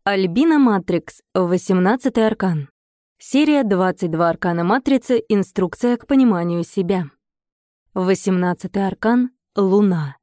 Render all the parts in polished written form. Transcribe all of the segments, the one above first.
Альбина Матрикс, 18-й аркан. Серия 22 аркана Матрицы. Инструкция к пониманию себя. 18-й аркан — Луна.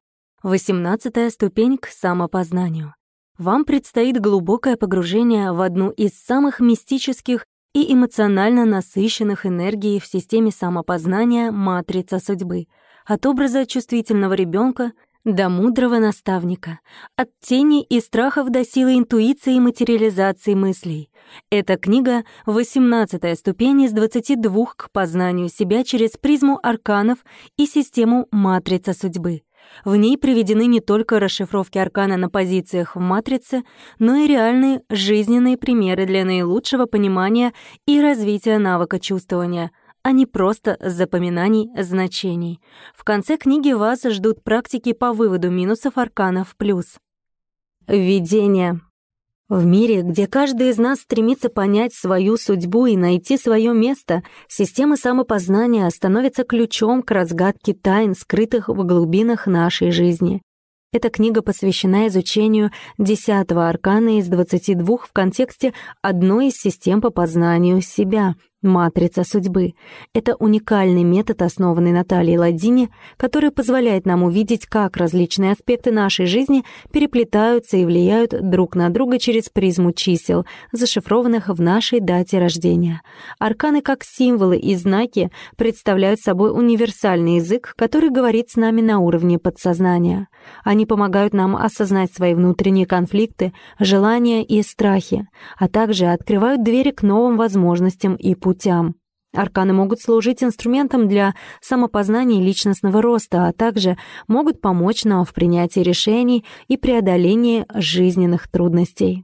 18-я ступень к самопознанию. Вам предстоит глубокое погружение в одну из самых мистических и эмоционально насыщенных энергий в системе самопознания «Матрица судьбы». От образа чувствительного ребенка до мудрого наставника, от тени и страхов до силы интуиции и материализации мыслей. Эта книга — 18-я ступень из 22 к познанию себя через призму арканов и систему «Матрица судьбы». В ней приведены не только расшифровки аркана на позициях в матрице, но и реальные жизненные примеры для наилучшего понимания и развития навыка чувствования, а не просто запоминаний значений. В конце книги вас ждут практики по выводу минусов арканов плюс. Введение. В мире, где каждый из нас стремится понять свою судьбу и найти свое место, система самопознания становится ключом к разгадке тайн, скрытых в глубинах нашей жизни. Эта книга посвящена изучению 10-го аркана из 22 в контексте одной из систем по познанию себя — «Матрица судьбы». Это уникальный метод, основанный на Натальей Ладдини, который позволяет нам увидеть, как различные аспекты нашей жизни переплетаются и влияют друг на друга через призму чисел, зашифрованных в нашей дате рождения. Арканы, как символы и знаки, представляют собой универсальный язык, который говорит с нами на уровне подсознания. Они помогают нам осознать свои внутренние конфликты, желания и страхи, а также открывают двери к новым возможностям и путям. Арканы могут служить инструментом для самопознания и личностного роста, а также могут помочь нам в принятии решений и преодолении жизненных трудностей.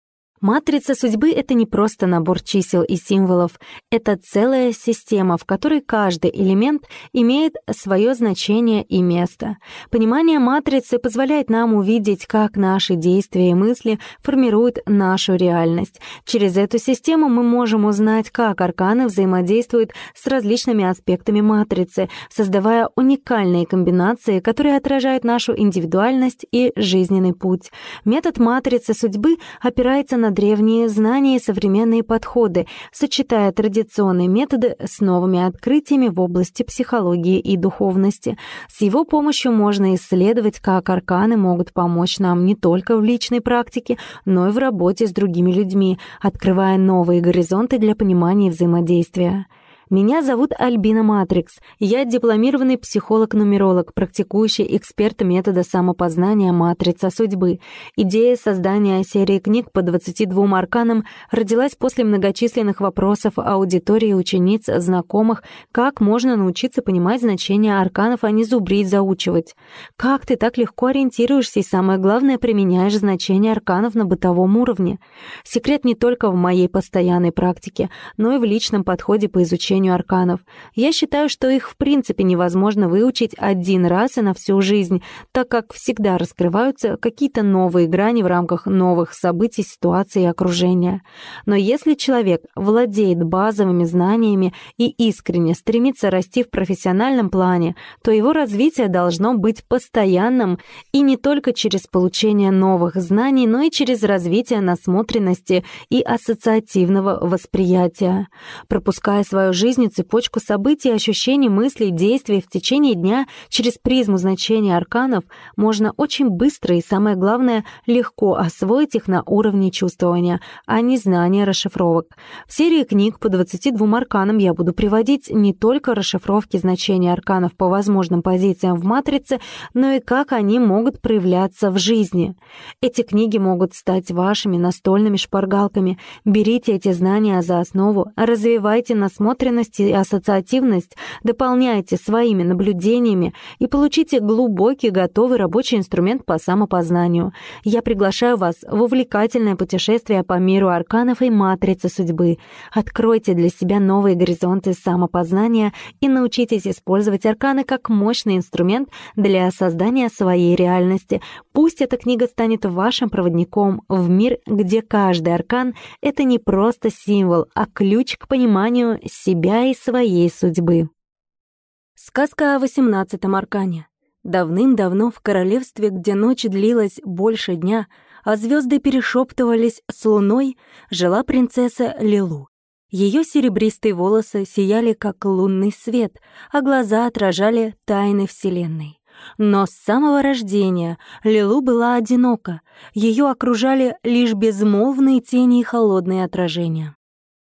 Матрица судьбы — это не просто набор чисел и символов, это целая система, в которой каждый элемент имеет свое значение и место. Понимание матрицы позволяет нам увидеть, как наши действия и мысли формируют нашу реальность. Через эту систему мы можем узнать, как арканы взаимодействуют с различными аспектами матрицы, создавая уникальные комбинации, которые отражают нашу индивидуальность и жизненный путь. Метод матрицы судьбы опирается на древние знания и современные подходы, сочетая традиционные методы с новыми открытиями в области психологии и духовности. С его помощью можно исследовать, как арканы могут помочь нам не только в личной практике, но и в работе с другими людьми, открывая новые горизонты для понимания и взаимодействия. Меня зовут Альбина Матрикс. Я дипломированный психолог-нумеролог, практикующий эксперт метода самопознания «Матрица судьбы». Идея создания серии книг по 22 арканам родилась после многочисленных вопросов аудитории, учениц, знакомых, как можно научиться понимать значение арканов, а не зубрить, заучивать. Как ты так легко ориентируешься и, самое главное, применяешь значение арканов на бытовом уровне? Секрет не только в моей постоянной практике, но и в личном подходе по изучению арканов. Я считаю, что их в принципе невозможно выучить один раз и на всю жизнь, так как всегда раскрываются какие-то новые грани в рамках новых событий, ситуаций и окружения. Но если человек владеет базовыми знаниями и искренне стремится расти в профессиональном плане, то его развитие должно быть постоянным и не только через получение новых знаний, но и через развитие насмотренности и ассоциативного восприятия. Пропуская свою жизнь, цепочку событий, ощущений, мыслей, действий в течение дня через призму значения арканов, можно очень быстро и, самое главное, легко освоить их на уровне чувствования, а не знания расшифровок. В серии книг по 22 арканам я буду приводить не только расшифровки значения арканов по возможным позициям в матрице, но и как они могут проявляться в жизни. Эти книги могут стать вашими настольными шпаргалками. Берите эти знания за основу, развивайте насмотренность и ассоциативность, дополняйте своими наблюдениями и получите глубокий, готовый рабочий инструмент по самопознанию. Я приглашаю вас в увлекательное путешествие по миру арканов и матрицы судьбы. Откройте для себя новые горизонты самопознания и научитесь использовать арканы как мощный инструмент для создания своей реальности. Пусть эта книга станет вашим проводником в мир, где каждый аркан — это не просто символ, а ключ к пониманию себя и своей судьбы. Сказка о 18-м аркане. Давным-давно в королевстве, где ночь длилась больше дня, а звезды перешептывались с луной, жила принцесса Лилу. Ее серебристые волосы сияли, как лунный свет, а глаза отражали тайны Вселенной. Но с самого рождения Лилу была одинока, ее окружали лишь безмолвные тени и холодные отражения.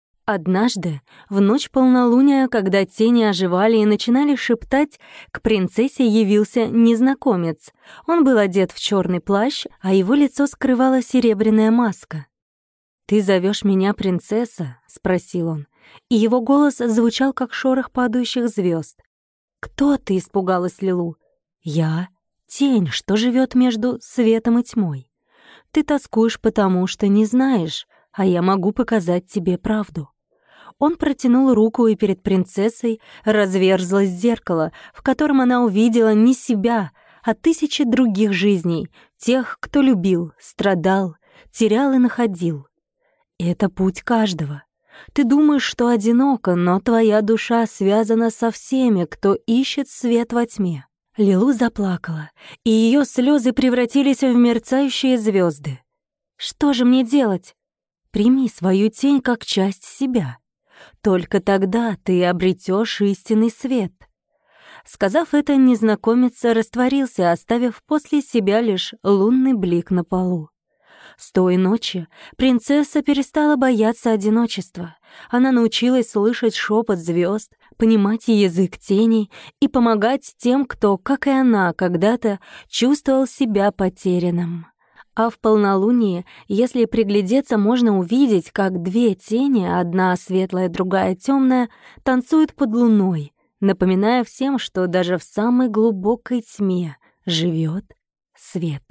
Однажды, в ночь полнолуния, когда тени оживали и начинали шептать, к принцессе явился незнакомец. Он был одет в черный плащ, а его лицо скрывала серебряная маска. «Ты зовешь меня принцесса?» — спросил он, и его голос звучал, как шорох падающих звезд. «Кто ты?» — испугалась Лилу. «Я — тень, что живет между светом и тьмой. Ты тоскуешь потому, что не знаешь, а я могу показать тебе правду». Он протянул руку, и перед принцессой разверзлось зеркало, в котором она увидела не себя, а тысячи других жизней, тех, кто любил, страдал, терял и находил. Это путь каждого. Ты думаешь, что одиноко, но твоя душа связана со всеми, кто ищет свет во тьме. Лилу заплакала, и ее слезы превратились в мерцающие звезды. Что же мне делать? Прими свою тень как часть себя. Только тогда ты обретешь истинный свет. Сказав это, незнакомец растворился, оставив после себя лишь лунный блик на полу. С той ночи принцесса перестала бояться одиночества. Она научилась слышать шепот звезд, понимать язык теней и помогать тем, кто, как и она, когда-то чувствовал себя потерянным. А в полнолуние, если приглядеться, можно увидеть, как две тени, одна светлая, другая темная, танцуют под луной, напоминая всем, что даже в самой глубокой тьме живет свет.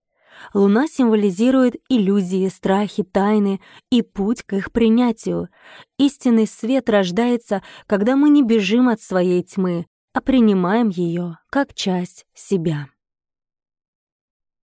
Луна символизирует иллюзии, страхи, тайны и путь к их принятию. Истинный свет рождается, когда мы не бежим от своей тьмы, а принимаем ее как часть себя.